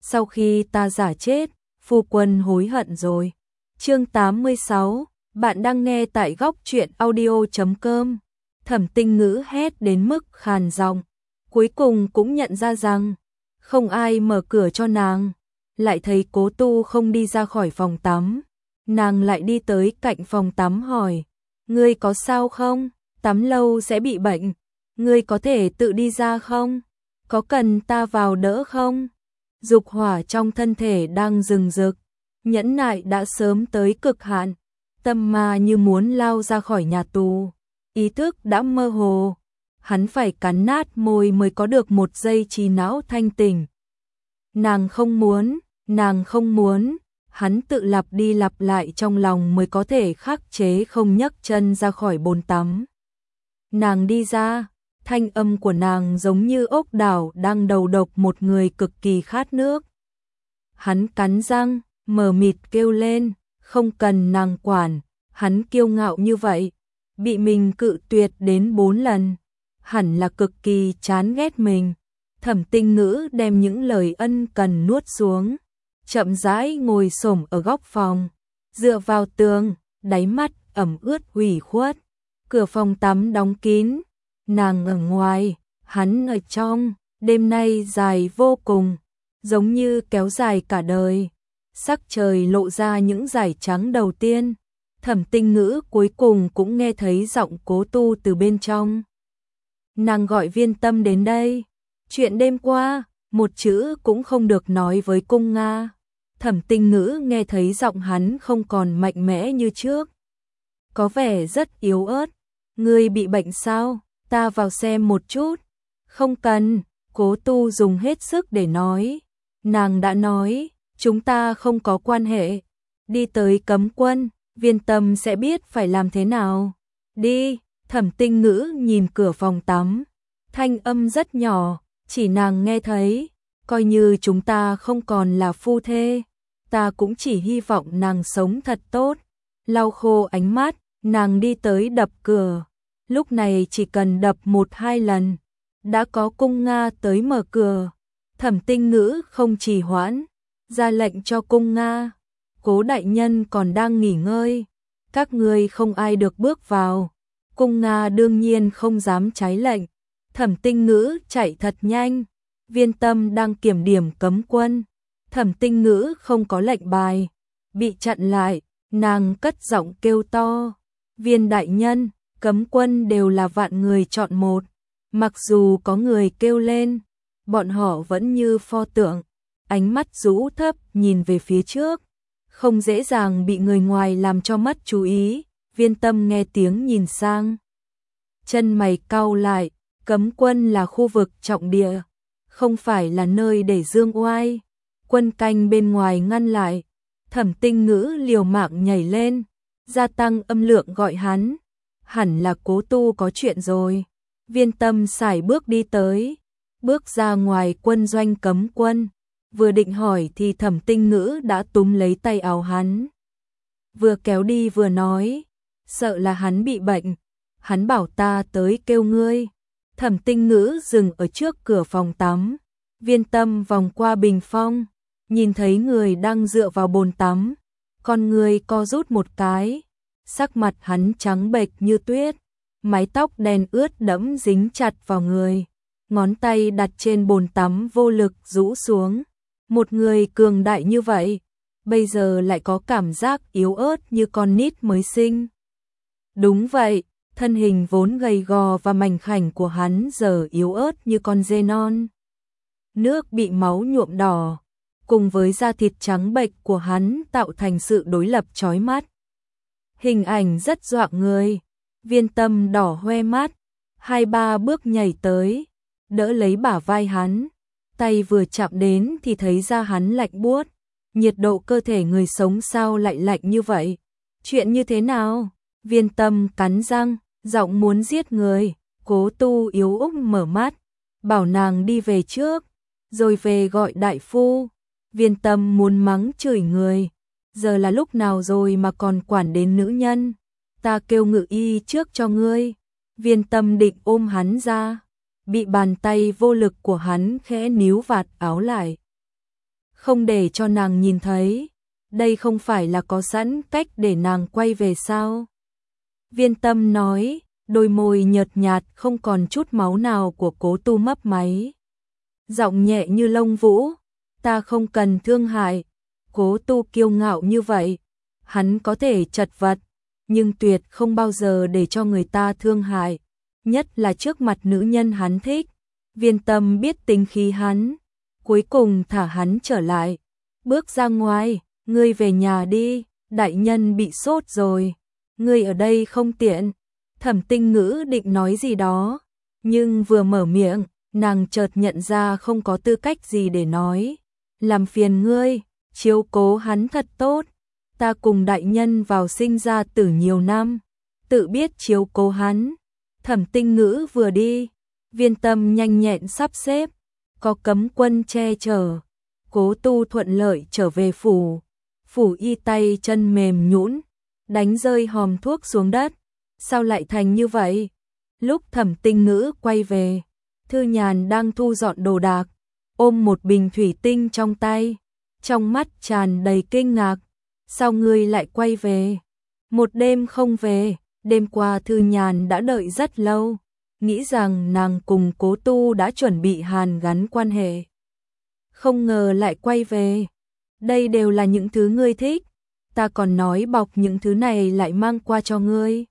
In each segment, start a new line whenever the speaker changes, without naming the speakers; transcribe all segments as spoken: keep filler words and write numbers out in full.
sau khi ta giả chết, phu quân hối hận rồi. Chương tám mươi sáu, bạn đang nghe tại góc truyện audio chấm com. Thẩm Tinh Ngữ hét đến mức khàn giọng, cuối cùng cũng nhận ra rằng không ai mở cửa cho nàng, lại thấy Cố Tu không đi ra khỏi phòng tắm. Nàng lại đi tới cạnh phòng tắm hỏi, ngươi có sao không? Tắm lâu sẽ bị bệnh, ngươi có thể tự đi ra không? Có cần ta vào đỡ không? Dục hỏa trong thân thể đang rừng rực, nhẫn nại đã sớm tới cực hạn, tâm ma như muốn lao ra khỏi nhà tù, ý thức đã mơ hồ, hắn phải cắn nát môi mới có được một giây trí não thanh tỉnh. Nàng không muốn, nàng không muốn, hắn tự lặp đi lặp lại trong lòng mới có thể khắc chế không nhấc chân ra khỏi bồn tắm. Nàng đi ra, thanh âm của nàng giống như ốc đảo đang đầu độc một người cực kỳ khát nước. Hắn cắn răng, mờ mịt kêu lên, không cần nàng quản, hắn kiêu ngạo như vậy, bị mình cự tuyệt đến bốn lần, hẳn là cực kỳ chán ghét mình. Thẩm Tinh Ngữ đem những lời ân cần nuốt xuống, chậm rãi ngồi xổm ở góc phòng, dựa vào tường, đáy mắt ẩm ướt ủy khuất. Cửa phòng tắm đóng kín, nàng ở ngoài, hắn ở trong, đêm nay dài vô cùng, giống như kéo dài cả đời. Sắc trời lộ ra những dải trắng đầu tiên, Thẩm Tinh Ngữ cuối cùng cũng nghe thấy giọng Cố Tu từ bên trong. Nàng gọi Viên Tâm đến đây. Chuyện đêm qua, một chữ cũng không được nói với Cung Nga. Thẩm Tinh Ngữ nghe thấy giọng hắn không còn mạnh mẽ như trước, có vẻ rất yếu ớt. Ngươi bị bệnh sao? Ta vào xem một chút. Không cần, Cố Tu dùng hết sức để nói. Nàng đã nói, chúng ta không có quan hệ. Đi tới cấm quân, Viên Tâm sẽ biết phải làm thế nào. Đi. Thẩm Tinh Ngữ nhìn cửa phòng tắm, thanh âm rất nhỏ, chỉ nàng nghe thấy. Coi như chúng ta không còn là phu thê, ta cũng chỉ hy vọng nàng sống thật tốt. Lau khô ánh mắt, nàng đi tới đập cửa. Lúc này chỉ cần đập một hai lần, đã có Cung Nga tới mở cửa. Thẩm Tinh Ngữ không trì hoãn, ra lệnh cho Cung Nga. Cố đại nhân còn đang nghỉ ngơi, các ngươi không ai được bước vào. Cung Nga đương nhiên không dám trái lệnh. Thẩm Tinh Ngữ chạy thật nhanh. Viên Tâm đang kiểm điểm cấm quân. Thẩm Tinh Ngữ không có lệnh bài, bị chặn lại, nàng cất giọng kêu to. Viên đại nhân, cấm quân đều là vạn người chọn một. Mặc dù có người kêu lên, bọn họ vẫn như pho tượng, ánh mắt rũ thấp nhìn về phía trước, không dễ dàng bị người ngoài làm cho mất chú ý. Viên Tâm nghe tiếng nhìn sang, chân mày cau lại, cấm quân là khu vực trọng địa, không phải là nơi để dương oai. Quân canh bên ngoài ngăn lại. Thẩm Tinh Ngữ liều mạng nhảy lên, gia tăng âm lượng gọi hắn. Hẳn là Cố Tu có chuyện rồi. Viên Tâm sải bước đi tới, bước ra ngoài quân doanh cấm quân. Vừa định hỏi thì Thẩm Tinh Ngữ đã túm lấy tay áo hắn, vừa kéo đi vừa nói, sợ là hắn bị bệnh, hắn bảo ta tới kêu ngươi. Thẩm Tinh Ngữ dừng ở trước cửa phòng tắm. Viên Tâm vòng qua bình phong, nhìn thấy người đang dựa vào bồn tắm, con người co rút một cái, sắc mặt hắn trắng bệch như tuyết, mái tóc đen ướt đẫm dính chặt vào người, ngón tay đặt trên bồn tắm vô lực rũ xuống. Một người cường đại như vậy, bây giờ lại có cảm giác yếu ớt như con nít mới sinh. Đúng vậy, thân hình vốn gầy gò và mảnh khảnh của hắn giờ yếu ớt như con dê non. Nước bị máu nhuộm đỏ, cùng với da thịt trắng bệch của hắn tạo thành sự đối lập chói mắt. Hình ảnh rất dọa người. Viên Tâm đỏ hoe mắt, hai ba bước nhảy tới, đỡ lấy bả vai hắn, tay vừa chạm đến thì thấy da hắn lạnh buốt. Nhiệt độ cơ thể người sống sao lại lạnh như vậy? Chuyện như thế nào? Viên Tâm cắn răng, giọng muốn giết người. Cố Tu yếu ớt mở mắt, bảo nàng đi về trước, rồi về gọi đại phu. Viên Tâm muốn mắng chửi người, giờ là lúc nào rồi mà còn quản đến nữ nhân? Ta kêu ngự y trước cho ngươi. Viên Tâm định ôm hắn ra, bị bàn tay vô lực của hắn khẽ níu vạt áo lại. không để cho nàng nhìn thấy. Đây không phải là có sẵn cách để nàng quay về sao? Viên Tâm nói, đôi môi nhợt nhạt không còn chút máu nào của Cố Tu mấp máy. Giọng nhẹ như lông vũ, ta không cần thương hại. Cố Tu kiêu ngạo như vậy, hắn có thể chật vật, nhưng tuyệt không bao giờ để cho người ta thương hại, nhất là trước mặt nữ nhân hắn thích. Viên Tâm biết tính khí hắn, cuối cùng thả hắn trở lại, bước ra ngoài, ngươi về nhà đi, đại nhân bị sốt rồi, ngươi ở đây không tiện. Thẩm Tinh Ngữ định nói gì đó, nhưng vừa mở miệng, nàng chợt nhận ra không có tư cách gì để nói. Làm phiền ngươi, chiếu cố hắn thật tốt, ta cùng đại nhân vào sinh ra tử nhiều năm, tự biết chiếu cố hắn. Thẩm Tinh Ngữ vừa đi, Viên Tâm nhanh nhẹn sắp xếp, có cấm quân che chở, Cố Tu thuận lợi trở về phủ. Phủ Y tay chân mềm nhũn, đánh rơi hòm thuốc xuống đất. Sao lại thành như vậy? Lúc Thẩm Tinh Ngữ quay về, Thư Nhàn đang thu dọn đồ đạc, ôm một bình thủy tinh trong tay, trong mắt tràn đầy kinh ngạc. Sao ngươi lại quay về? Một đêm không về, đêm qua Thư Nhàn đã đợi rất lâu, nghĩ rằng nàng cùng Cố Tu đã chuẩn bị hàn gắn quan hệ. Không ngờ lại quay về. Đây đều là những thứ ngươi thích, ta còn nói bọc những thứ này lại mang qua cho ngươi.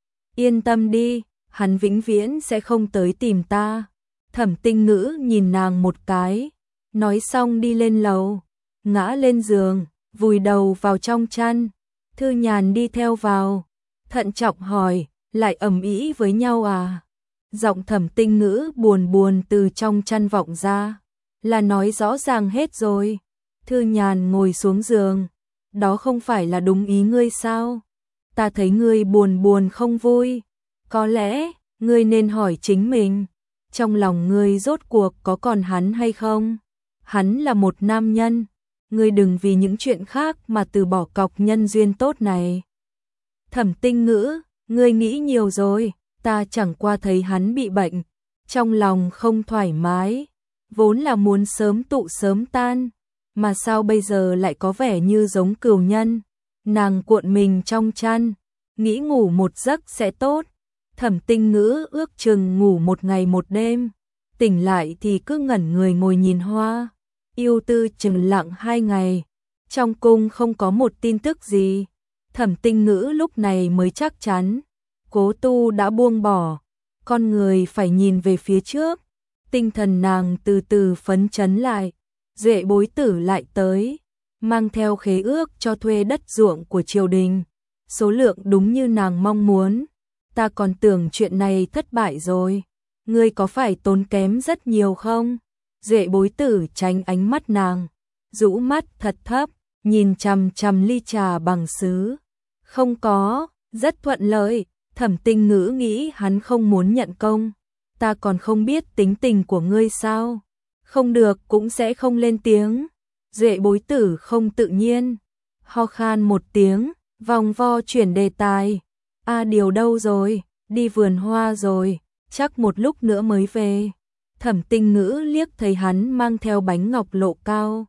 Yên tâm đi, hắn vĩnh viễn sẽ không tới tìm ta. Thẩm Tinh Ngữ nhìn nàng một cái, nói xong đi lên lầu, ngã lên giường, vùi đầu vào trong chăn. Thư Nhàn đi theo vào, thận trọng hỏi, lại ầm ĩ với nhau à? Giọng Thẩm Tinh Ngữ buồn buồn từ trong chăn vọng ra, là nói rõ ràng hết rồi. Thư Nhàn ngồi xuống giường, đó không phải là đúng ý ngươi sao? Ta thấy ngươi buồn buồn không vui, có lẽ ngươi nên hỏi chính mình, trong lòng ngươi rốt cuộc có còn hắn hay không? Hắn là một nam nhân, ngươi đừng vì những chuyện khác mà từ bỏ cọc nhân duyên tốt này. Thẩm Tinh Ngữ, ngươi nghĩ nhiều rồi, ta chẳng qua thấy hắn bị bệnh, trong lòng không thoải mái, vốn là muốn sớm tụ sớm tan, mà sao bây giờ lại có vẻ như giống cừu nhân. Nàng cuộn mình trong chăn, nghĩ ngủ một giấc sẽ tốt. Thẩm Tinh Ngữ ước chừng ngủ một ngày một đêm, tỉnh lại thì cứ ngẩn người ngồi nhìn hoa. Yêu tư chừng lặng hai ngày, trong cung không có một tin tức gì. Thẩm Tinh Ngữ lúc này mới chắc chắn, Cố Tu đã buông bỏ, con người phải nhìn về phía trước. Tinh thần nàng từ từ phấn chấn lại. Duệ Bối Tử lại tới, mang theo khế ước cho thuê đất ruộng của triều đình, số lượng đúng như nàng mong muốn. Ta còn tưởng chuyện này thất bại rồi, ngươi có phải tốn kém rất nhiều không? Duệ Bối Tử tránh ánh mắt nàng, rũ mắt thật thấp, nhìn chằm chằm ly trà bằng sứ. Không có, rất thuận lợi. Thẩm Tinh Ngữ nghĩ hắn không muốn nhận công. Ta còn không biết tính tình của ngươi sao? Không được cũng sẽ không lên tiếng. Duệ Bối Tử không tự nhiên, ho khan một tiếng, vòng vo chuyển đề tài. A Điều đâu rồi? Đi vườn hoa rồi, chắc một lúc nữa mới về. Thẩm Tinh Ngữ liếc thấy hắn mang theo bánh ngọc lộ cao,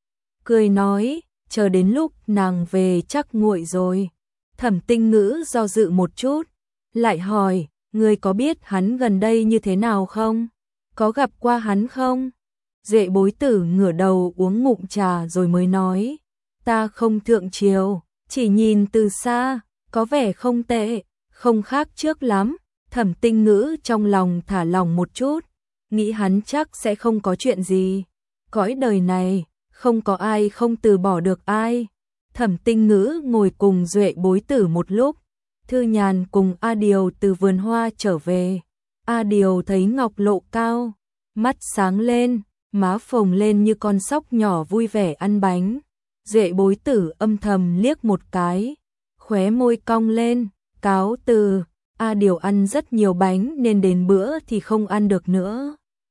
cười nói, chờ đến lúc nàng về chắc nguội rồi. Thẩm Tinh Ngữ do dự một chút, lại hỏi, ngươi có biết hắn gần đây như thế nào không? Có gặp qua hắn không? Duệ Bối Tử ngửa đầu uống ngụm trà rồi mới nói, ta không thượng triều, chỉ nhìn từ xa, có vẻ không tệ, không khác trước lắm. Thẩm Tinh Ngữ trong lòng thả lòng một chút, nghĩ hắn chắc sẽ không có chuyện gì. Cõi đời này, không có ai không từ bỏ được ai. Thẩm Tinh Ngữ ngồi cùng Duệ Bối Tử một lúc. Thư Nhàn cùng A Điều từ vườn hoa trở về. A Điều thấy ngọc lộ cao, mắt sáng lên, má phồng lên như con sóc nhỏ vui vẻ ăn bánh. Duệ Bối Tử âm thầm liếc một cái, khóe môi cong lên, cáo từ. A Điều ăn rất nhiều bánh nên đến bữa thì không ăn được nữa,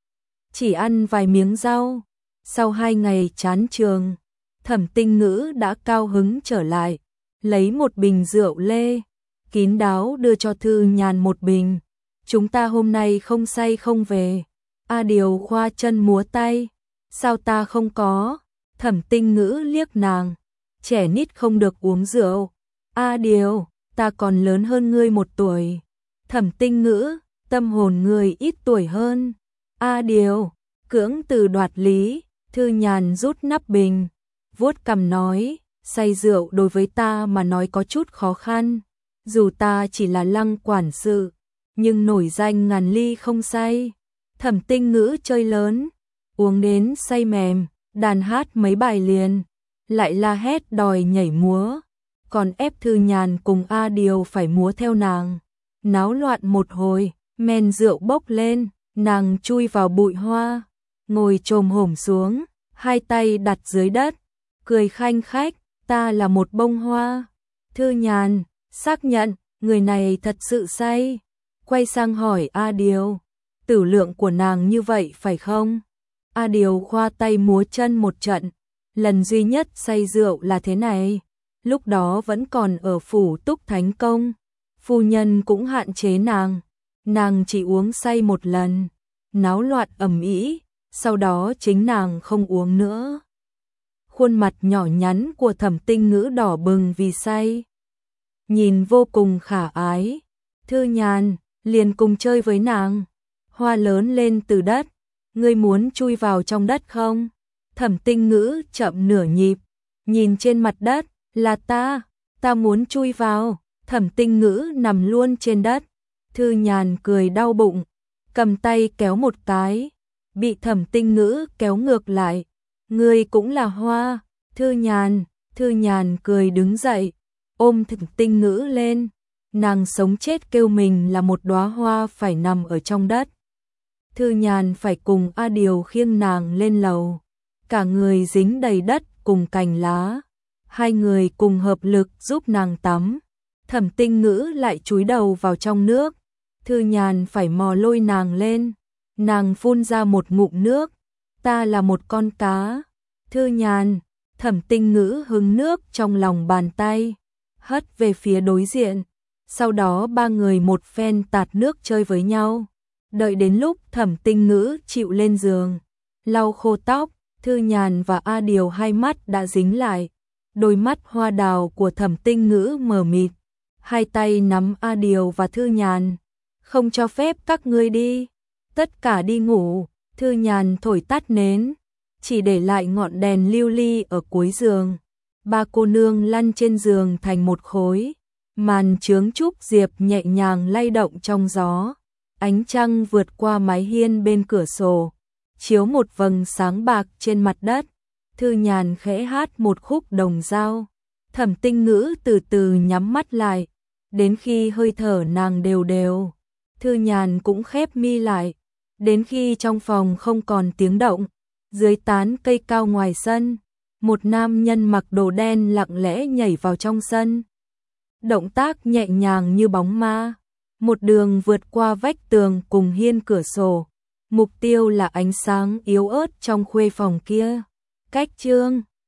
chỉ ăn vài miếng rau. Sau hai ngày chán trường, Thẩm Tinh Ngữ đã cao hứng trở lại, lấy một bình rượu lê, kín đáo đưa cho Thư Nhàn một bình. Chúng ta hôm nay không say không về. A Điều khoa chân múa tay, sao ta không có? Thẩm Tinh Ngữ liếc nàng, trẻ nít không được uống rượu. A Điều, ta còn lớn hơn ngươi một tuổi. Thẩm Tinh Ngữ, tâm hồn ngươi ít tuổi hơn. A Điều, cưỡng từ đoạt lý. Thư Nhàn rút nắp bình, vuốt cằm nói, say rượu đối với ta mà nói có chút khó khăn. Dù ta chỉ là Lăng quản sự, nhưng nổi danh ngàn ly không say. Thẩm Tinh Ngữ chơi lớn, uống đến say mềm, đàn hát mấy bài liền, lại la hét đòi nhảy múa, còn ép Thư Nhàn cùng A Điều phải múa theo nàng. Náo loạn một hồi, men rượu bốc lên, nàng chui vào bụi hoa, ngồi chồm hổm xuống, hai tay đặt dưới đất, cười khanh khách, ta là một bông hoa. Thư Nhàn xác nhận, người này thật sự say, quay sang hỏi A Điều, tử lượng của nàng như vậy phải không? A Điều khoa tay múa chân một trận, lần duy nhất say rượu là thế này, lúc đó vẫn còn ở phủ Túc Thánh Công, phu nhân cũng hạn chế nàng, nàng chỉ uống say một lần, náo loạn ầm ĩ, sau đó chính nàng không uống nữa. Khuôn mặt nhỏ nhắn của Thẩm Tinh Ngữ đỏ bừng vì say, nhìn vô cùng khả ái. Thư Nhàn liền cùng chơi với nàng, hoa lớn lên từ đất, ngươi muốn chui vào trong đất không? Thẩm Tinh Ngữ chậm nửa nhịp, nhìn trên mặt đất, là ta, ta muốn chui vào. Thẩm Tinh Ngữ nằm luôn trên đất, Thư Nhàn cười đau bụng, cầm tay kéo một cái, bị Thẩm Tinh Ngữ kéo ngược lại, ngươi cũng là hoa. Thư Nhàn, Thư Nhàn cười đứng dậy, ôm Thẩm Tinh Ngữ lên, nàng sống chết kêu mình là một đóa hoa phải nằm ở trong đất. Thư Nhàn phải cùng A Điều khiêng nàng lên lầu, cả người dính đầy đất cùng cành lá, hai người cùng hợp lực giúp nàng tắm. Thẩm Tinh Ngữ lại chúi đầu vào trong nước, Thư Nhàn phải mò lôi nàng lên, nàng phun ra một ngụm nước, ta là một con cá. Thư Nhàn, Thẩm Tinh Ngữ hứng nước trong lòng bàn tay, hất về phía đối diện, sau đó ba người một phen tạt nước chơi với nhau. Đợi đến lúc Thẩm Tinh Ngữ chịu lên giường, lau khô tóc, Thư Nhàn và A Điều hai mắt đã dính lại, đôi mắt hoa đào của Thẩm Tinh Ngữ mờ mịt, hai tay nắm A Điều và Thư Nhàn, không cho phép các ngươi đi, tất cả đi ngủ. Thư Nhàn thổi tắt nến, chỉ để lại ngọn đèn lưu ly ở cuối giường, ba cô nương lăn trên giường thành một khối, màn chướng trúc diệp nhẹ nhàng lay động trong gió, ánh trăng vượt qua mái hiên bên cửa sổ, chiếu một vầng sáng bạc trên mặt đất. Thư Nhàn khẽ hát một khúc đồng dao, Thẩm Tinh Ngữ từ từ nhắm mắt lại, đến khi hơi thở nàng đều đều, Thư Nhàn cũng khép mi lại, đến khi trong phòng không còn tiếng động, dưới tán cây cao ngoài sân, một nam nhân mặc đồ đen lặng lẽ nhảy vào trong sân. Động tác nhẹ nhàng như bóng ma, một đường vượt qua vách tường cùng hiên cửa sổ, mục tiêu là ánh sáng yếu ớt trong khuê phòng kia. Cách chương